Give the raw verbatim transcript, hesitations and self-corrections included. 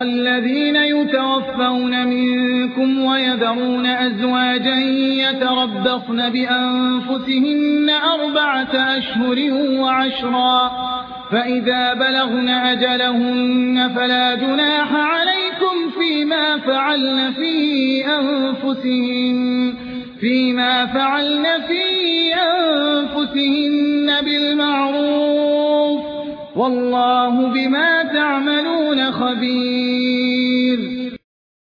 الذين يتوفون منكم ويذرون أزواجا يتربصن بأنفسهن أربعة أشهر وعشرا فإذا بلغن أجلهن فلا جناح عليكم فيما فعلن في أنفسهن فيما فعلن في أنفسهن بالمعروف والله بما تعملون خبير